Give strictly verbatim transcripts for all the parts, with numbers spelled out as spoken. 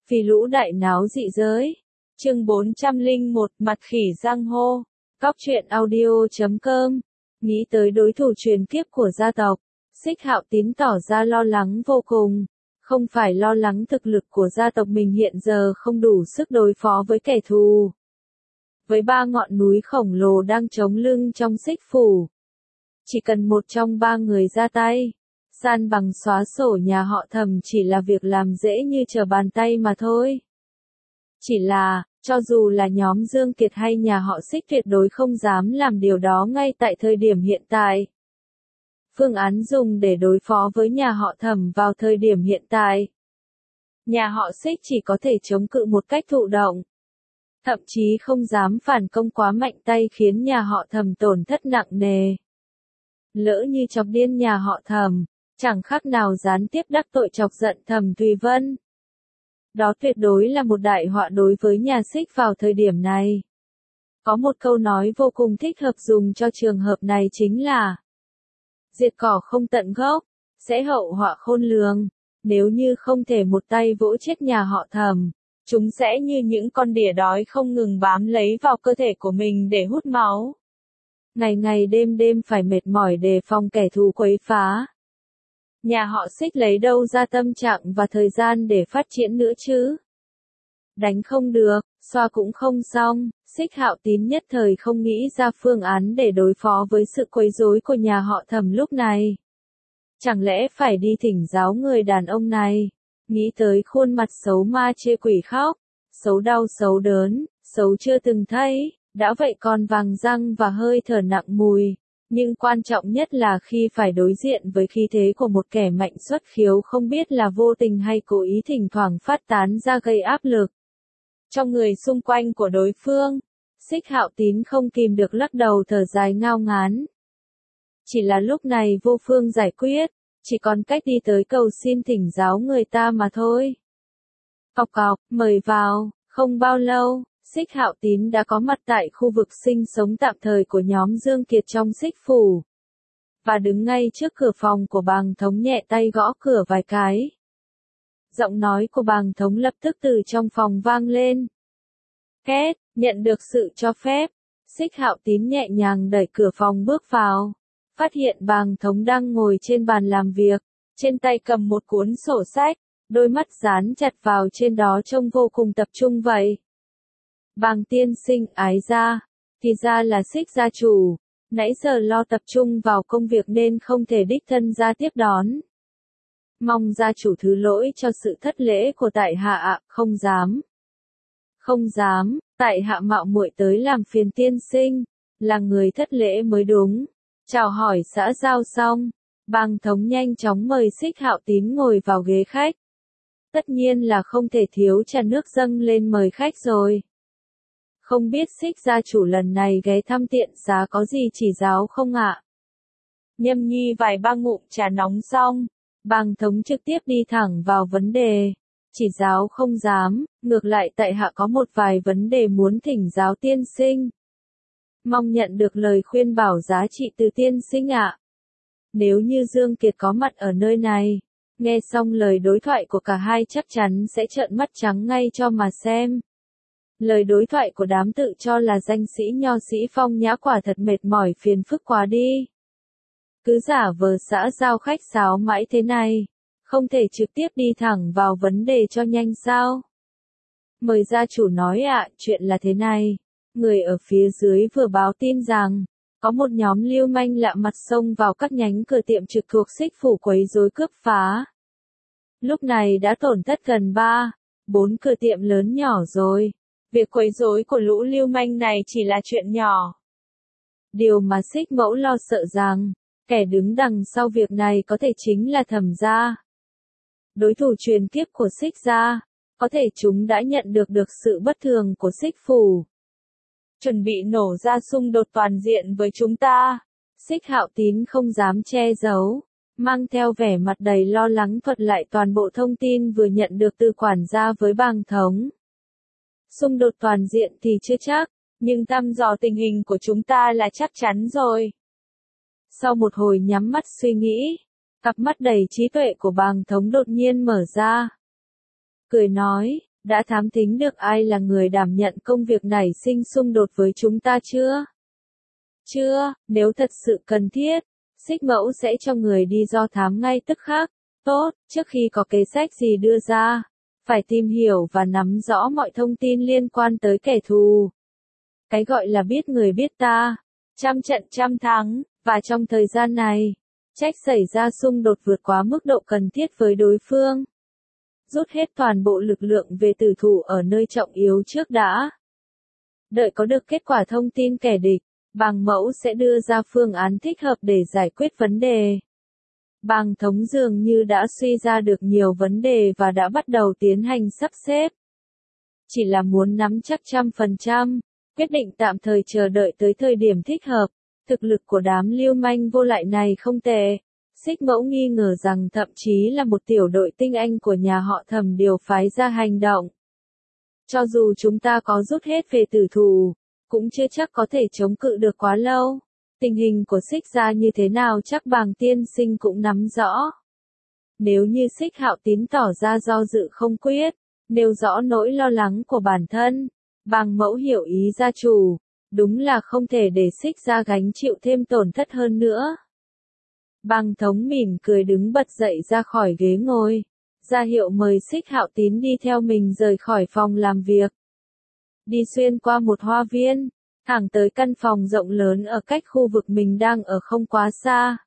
Vì lũ đại náo dị giới. Chương bốn trăm lẻ một, mặt khỉ giang hồ. Cóc truyện audio chấm com. Nghĩ tới đối thủ truyền kiếp của gia tộc, Xích Hạo Tín tỏ ra lo lắng vô cùng. Không phải lo lắng thực lực của gia tộc mình hiện giờ không đủ sức đối phó với kẻ thù. Với ba ngọn núi khổng lồ đang chống lưng trong Xích Phủ, chỉ cần một trong ba người ra tay, san bằng xóa sổ nhà họ Thẩm chỉ là việc làm dễ như trở bàn tay mà thôi. Chỉ là, cho dù là nhóm Dương Kiệt hay nhà họ Xích tuyệt đối không dám làm điều đó ngay tại thời điểm hiện tại. Phương án dùng để đối phó với nhà họ Thẩm vào thời điểm hiện tại, nhà họ Xích chỉ có thể chống cự một cách thụ động. Thậm chí không dám phản công quá mạnh tay khiến nhà họ Thẩm tổn thất nặng nề. Lỡ như chọc điên nhà họ Thẩm, chẳng khác nào gián tiếp đắc tội chọc giận Thẩm Thùy Vân. Đó tuyệt đối là một đại họa đối với nhà Xích vào thời điểm này. Có một câu nói vô cùng thích hợp dùng cho trường hợp này chính là: diệt cỏ không tận gốc, sẽ hậu họa khôn lường. Nếu như không thể một tay vỗ chết nhà họ Thẩm, chúng sẽ như những con đỉa đói không ngừng bám lấy vào cơ thể của mình để hút máu. Ngày ngày đêm đêm phải mệt mỏi đề phòng kẻ thù quấy phá. Nhà họ Xích lấy đâu ra tâm trạng và thời gian để phát triển nữa chứ? Đánh không được, xoa cũng không xong, Xích Hạo Tín nhất thời không nghĩ ra phương án để đối phó với sự quấy rối của nhà họ Thẩm lúc này. Chẳng lẽ phải đi thỉnh giáo người đàn ông này? Nghĩ tới khuôn mặt xấu ma chê quỷ khóc, xấu đau xấu đớn, xấu chưa từng thấy, đã vậy còn vàng răng và hơi thở nặng mùi. Nhưng quan trọng nhất là khi phải đối diện với khí thế của một kẻ mạnh xuất khiếu không biết là vô tình hay cố ý thỉnh thoảng phát tán ra gây áp lực trong người xung quanh của đối phương, Xích Hạo Tín không kìm được lắc đầu thở dài ngao ngán. Chỉ là lúc này vô phương giải quyết, chỉ còn cách đi tới cầu xin thỉnh giáo người ta mà thôi. Cọc cọc, mời vào. Không bao lâu, Xích Hạo Tín đã có mặt tại khu vực sinh sống tạm thời của nhóm Dương Kiệt trong Xích Phủ, và đứng ngay trước cửa phòng của Bàng Thống nhẹ tay gõ cửa vài cái. Giọng nói của Bàng Thống lập tức từ trong phòng vang lên. Két, nhận được sự cho phép, Xích Hạo Tín nhẹ nhàng đẩy cửa phòng bước vào, phát hiện Bàng Thống đang ngồi trên bàn làm việc, trên tay cầm một cuốn sổ sách, đôi mắt dán chặt vào trên đó trông vô cùng tập trung vậy. Bàng tiên sinh ái gia, thì ra là Xích gia chủ, nãy giờ lo tập trung vào công việc nên không thể đích thân ra tiếp đón. Mong gia chủ thứ lỗi cho sự thất lễ của tại hạ ạ, không dám. Không dám, tại hạ mạo muội tới làm phiền tiên sinh, là người thất lễ mới đúng. Chào hỏi xã giao xong, Bàng Thống nhanh chóng mời Xích Hạo Tín ngồi vào ghế khách. Tất nhiên là không thể thiếu trà nước dâng lên mời khách rồi. Không biết Xích gia chủ lần này ghé thăm tiện xá có gì chỉ giáo không ạ? Nhâm nhi vài ba ngụm trà nóng xong, Bàng Thống trực tiếp đi thẳng vào vấn đề. Chỉ giáo không dám, ngược lại tại hạ có một vài vấn đề muốn thỉnh giáo tiên sinh. Mong nhận được lời khuyên bảo giá trị từ tiên sinh ạ. Nếu như Dương Kiệt có mặt ở nơi này, nghe xong lời đối thoại của cả hai chắc chắn sẽ trợn mắt trắng ngay cho mà xem. Lời đối thoại của đám tự cho là danh sĩ nho sĩ phong nhã quả thật mệt mỏi phiền phức quá đi. Cứ giả vờ xã giao khách sáo mãi thế này, không thể trực tiếp đi thẳng vào vấn đề cho nhanh sao? Mời gia chủ nói ạ, chuyện là thế này. Người ở phía dưới vừa báo tin rằng, có một nhóm lưu manh lạ mặt xông vào các nhánh cửa tiệm trực thuộc Xích Phủ quấy rối cướp phá. Lúc này đã tổn thất gần ba, bốn cửa tiệm lớn nhỏ rồi. Việc quấy rối của lũ lưu manh này chỉ là chuyện nhỏ. Điều mà Xích Mẫu lo sợ rằng, kẻ đứng đằng sau việc này có thể chính là Thẩm gia. Đối thủ truyền kiếp của Xích gia, có thể chúng đã nhận được được sự bất thường của Xích Phủ. Chuẩn bị nổ ra xung đột toàn diện với chúng ta. Xích Hạo Tín không dám che giấu, mang theo vẻ mặt đầy lo lắng thuật lại toàn bộ thông tin vừa nhận được từ quản gia với Bàng Thống. Xung đột toàn diện thì chưa chắc, nhưng thăm dò tình hình của chúng ta là chắc chắn rồi. Sau một hồi nhắm mắt suy nghĩ, cặp mắt đầy trí tuệ của Bàng Thống đột nhiên mở ra. Cười nói, Đã thám thính được ai là người đảm nhận công việc nảy sinh xung đột với chúng ta chưa? Chưa, nếu thật sự cần thiết, Xích Mẫu sẽ cho người đi do thám ngay tức khắc. Tốt, trước khi có kế sách gì đưa ra, phải tìm hiểu và nắm rõ mọi thông tin liên quan tới kẻ thù. Cái gọi là biết người biết ta, trăm trận trăm thắng, và trong thời gian này, trách xảy ra xung đột vượt quá mức độ cần thiết với đối phương. Rút hết toàn bộ lực lượng về tử thủ ở nơi trọng yếu trước đã. Đợi có được kết quả thông tin kẻ địch, Bàng Mẫu sẽ đưa ra phương án thích hợp để giải quyết vấn đề. Bàng Thống dường như đã suy ra được nhiều vấn đề và đã bắt đầu tiến hành sắp xếp. Chỉ là muốn nắm chắc trăm phần trăm, quyết định tạm thời chờ đợi tới thời điểm thích hợp. Thực lực của đám lưu manh vô lại này không tệ. Xích Mẫu nghi ngờ rằng thậm chí là một tiểu đội tinh anh của nhà họ Thẩm điều phái ra hành động. Cho dù chúng ta có rút hết về tử thủ, cũng chưa chắc có thể chống cự được quá lâu. Tình hình của Xích gia như thế nào chắc Bàng tiên sinh cũng nắm rõ. Nếu như Xích Hạo Tín tỏ ra do dự không quyết, nêu rõ nỗi lo lắng của bản thân, Bàng Mẫu hiểu ý gia chủ, đúng là không thể để Xích gia gánh chịu thêm tổn thất hơn nữa. Bàng Thống mỉm cười đứng bật dậy ra khỏi ghế ngồi, ra hiệu mời Xích Hạo Tín đi theo mình rời khỏi phòng làm việc. Đi xuyên qua một hoa viên, thẳng tới căn phòng rộng lớn ở cách khu vực mình đang ở không quá xa.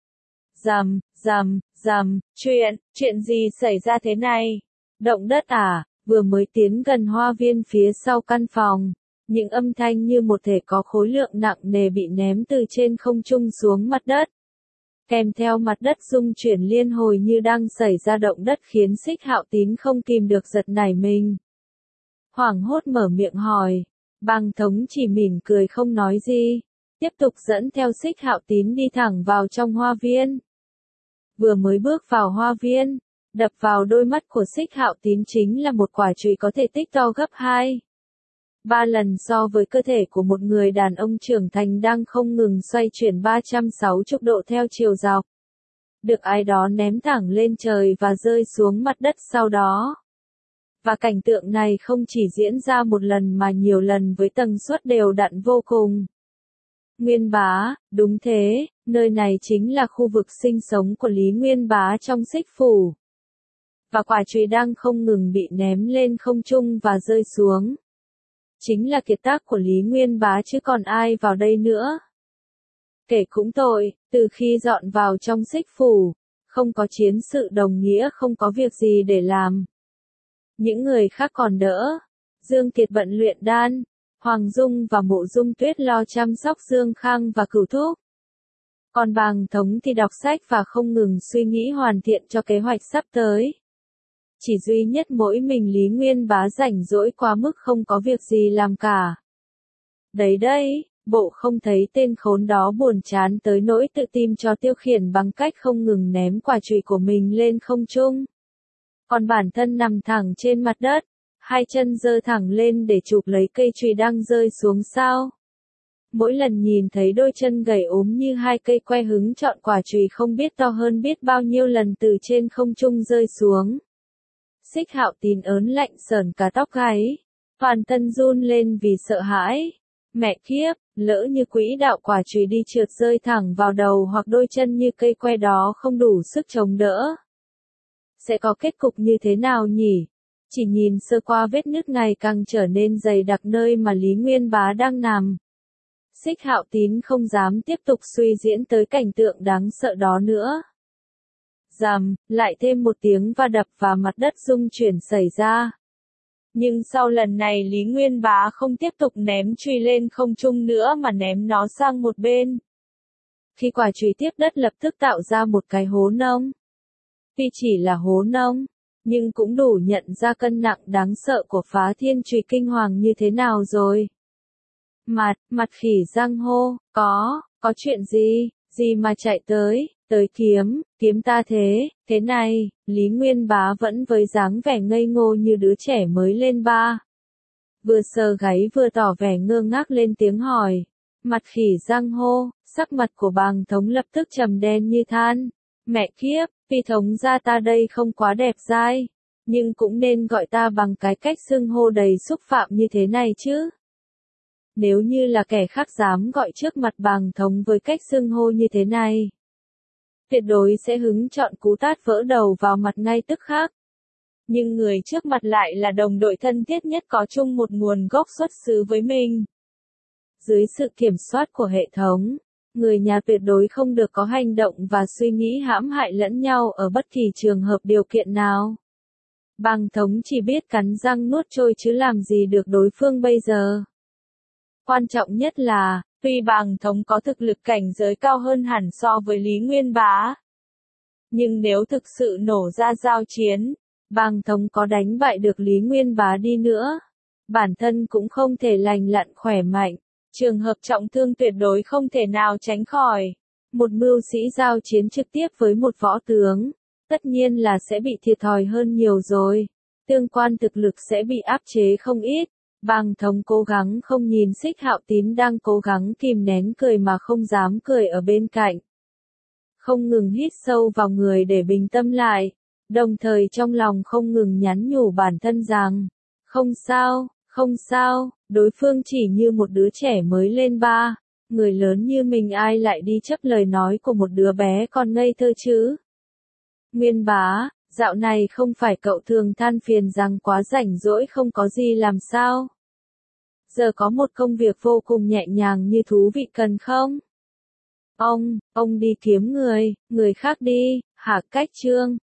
Rầm, rầm, rầm, chuyện, chuyện gì xảy ra thế này? Động đất à? Vừa mới tiến gần hoa viên phía sau căn phòng, những âm thanh như một thể có khối lượng nặng nề bị ném từ trên không trung xuống mặt đất. Kèm theo mặt đất rung chuyển liên hồi như đang xảy ra động đất khiến Xích Hạo Tín không kìm được giật nảy mình. Hoảng hốt mở miệng hỏi, Bàng Thống chỉ mỉm cười không nói gì, tiếp tục dẫn theo Xích Hạo Tín đi thẳng vào trong hoa viên. Vừa mới bước vào hoa viên, đập vào đôi mắt của Xích Hạo Tín chính là một quả chùy có thể tích to gấp hai, ba lần so với cơ thể của một người đàn ông trưởng thành đang không ngừng xoay chuyển ba trăm sáu mươi độ theo chiều dọc. Được ai đó ném thẳng lên trời và rơi xuống mặt đất sau đó. Và cảnh tượng này không chỉ diễn ra một lần mà nhiều lần với tần suất đều đặn vô cùng. Nguyên Bá, đúng thế, nơi này chính là khu vực sinh sống của Lý Nguyên Bá trong Xích Phủ. Và quả chùy đang không ngừng bị ném lên không trung và rơi xuống. Chính là kiệt tác của Lý Nguyên Bá chứ còn ai vào đây nữa. Kể cũng tội, từ khi dọn vào trong Xích Phủ, không có chiến sự đồng nghĩa không có việc gì để làm. Những người khác còn đỡ. Dương Kiệt bận luyện đan, Hoàng Dung và Mộ Dung Tuyết lo chăm sóc Dương Khang và Cửu Thúc. Còn Bàng Thống thì đọc sách và không ngừng suy nghĩ hoàn thiện cho kế hoạch sắp tới. Chỉ duy nhất mỗi mình Lý Nguyên Bá rảnh rỗi quá mức không có việc gì làm cả. Đấy đây, bộ không thấy tên khốn đó buồn chán tới nỗi tự tìm cho tiêu khiển bằng cách không ngừng ném quả chùy của mình lên không trung. Còn bản thân nằm thẳng trên mặt đất, hai chân giơ thẳng lên để chụp lấy cây chùy đang rơi xuống sao. Mỗi lần nhìn thấy đôi chân gầy ốm như hai cây que hứng chọn quả chùy không biết to hơn biết bao nhiêu lần từ trên không trung rơi xuống. Xích Hạo Tín ớn lạnh sởn cả tóc gáy, toàn thân run lên vì sợ hãi. Mẹ kiếp, lỡ như quỹ đạo quả chùy đi trượt rơi thẳng vào đầu hoặc đôi chân như cây que đó không đủ sức chống đỡ. Sẽ có kết cục như thế nào nhỉ? Chỉ nhìn sơ qua vết nứt ngày càng trở nên dày đặc nơi mà Lý Nguyên Bá đang nằm. Xích Hạo Tín không dám tiếp tục suy diễn tới cảnh tượng đáng sợ đó nữa. Rầm, lại thêm một tiếng va đập và mặt đất rung chuyển xảy ra. Nhưng sau lần này Lý Nguyên Bá không tiếp tục ném chùy lên không trung nữa mà ném nó sang một bên. Khi quả chùy tiếp đất lập tức tạo ra một cái hố nông. Tuy chỉ là hố nông, nhưng cũng đủ nhận ra cân nặng đáng sợ của phá thiên chùy kinh hoàng như thế nào rồi. Mặt, mặt khỉ răng hô, có, có chuyện gì, gì mà chạy tới, tới kiếm, kiếm ta thế, thế này, Lý Nguyên Bá vẫn với dáng vẻ ngây ngô như đứa trẻ mới lên ba. Vừa sờ gáy vừa tỏ vẻ ngơ ngác lên tiếng hỏi, mặt khỉ răng hô, sắc mặt của Bàng Thống lập tức trầm đen như than, mẹ kiếp, phi thống gia ta đây không quá đẹp dai, nhưng cũng nên gọi ta bằng cái cách xưng hô đầy xúc phạm như thế này chứ. Nếu như là kẻ khác dám gọi trước mặt bàng thống với cách xưng hô như thế này, tuyệt đối sẽ hứng chọn cú tát vỡ đầu vào mặt ngay tức khắc. Nhưng người trước mặt lại là đồng đội thân thiết nhất có chung một nguồn gốc xuất xứ với mình. Dưới sự kiểm soát của hệ thống, người nhà tuyệt đối không được có hành động và suy nghĩ hãm hại lẫn nhau ở bất kỳ trường hợp điều kiện nào. Bàng thống chỉ biết cắn răng nuốt trôi chứ làm gì được đối phương bây giờ. Quan trọng nhất là, tuy bàng thống có thực lực cảnh giới cao hơn hẳn so với Lý Nguyên Bá, nhưng nếu thực sự nổ ra giao chiến, bàng thống có đánh bại được Lý Nguyên Bá đi nữa, bản thân cũng không thể lành lặn khỏe mạnh, trường hợp trọng thương tuyệt đối không thể nào tránh khỏi. Một mưu sĩ giao chiến trực tiếp với một võ tướng, tất nhiên là sẽ bị thiệt thòi hơn nhiều rồi, tương quan thực lực sẽ bị áp chế không ít. Bàng thống cố gắng không nhìn Xích Hạo Tín đang cố gắng kìm nén cười mà không dám cười ở bên cạnh. Không ngừng hít sâu vào người để bình tâm lại, đồng thời trong lòng không ngừng nhắn nhủ bản thân rằng, không sao, không sao, đối phương chỉ như một đứa trẻ mới lên ba, người lớn như mình ai lại đi chấp lời nói của một đứa bé còn ngây thơ chứ. Nguyên Bá, dạo này không phải cậu thường than phiền rằng quá rảnh rỗi không có gì làm sao? Giờ có một công việc vô cùng nhẹ nhàng như thú vị cần không? Ông, ông đi kiếm người, người khác đi, hả Cách Trương,